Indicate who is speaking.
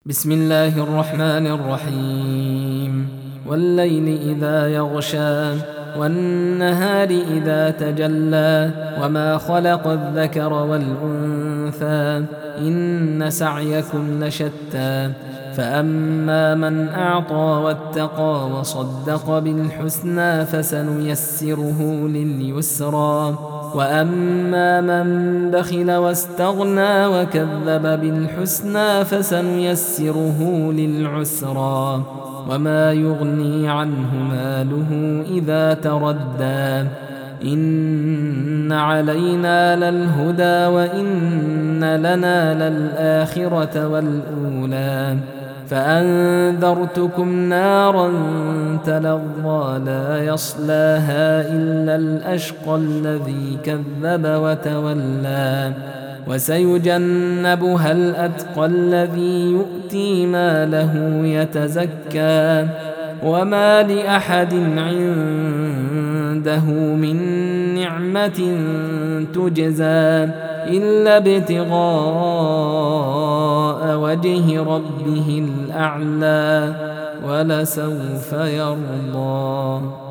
Speaker 1: بسم الله الرحمن الرحيم والليل إذا يغشى والنهار إذا تجلى وما خلق الذكر والأنثى إن سعيكم لشتى فأما من أعطى واتقى وصدق بالحسنى فسنيسره لليسرى وأما من بخل واستغنى وكذب بالحسنى فسنيسره للعسرى وما يغني عنه ماله إذا تردى إن علينا للهدى وإن لنا للآخرة والأولى فأنذرتكم نارا تلظى لا يصلاها إلا الأشقى الذي كذب وتولى وسيجنبها الأتقى الذي يؤتي ماله يتزكى وما لأحد عنده من نعمة تجزى إلا ابتغاء وجه ربه الأعلى ولسوف يرضى.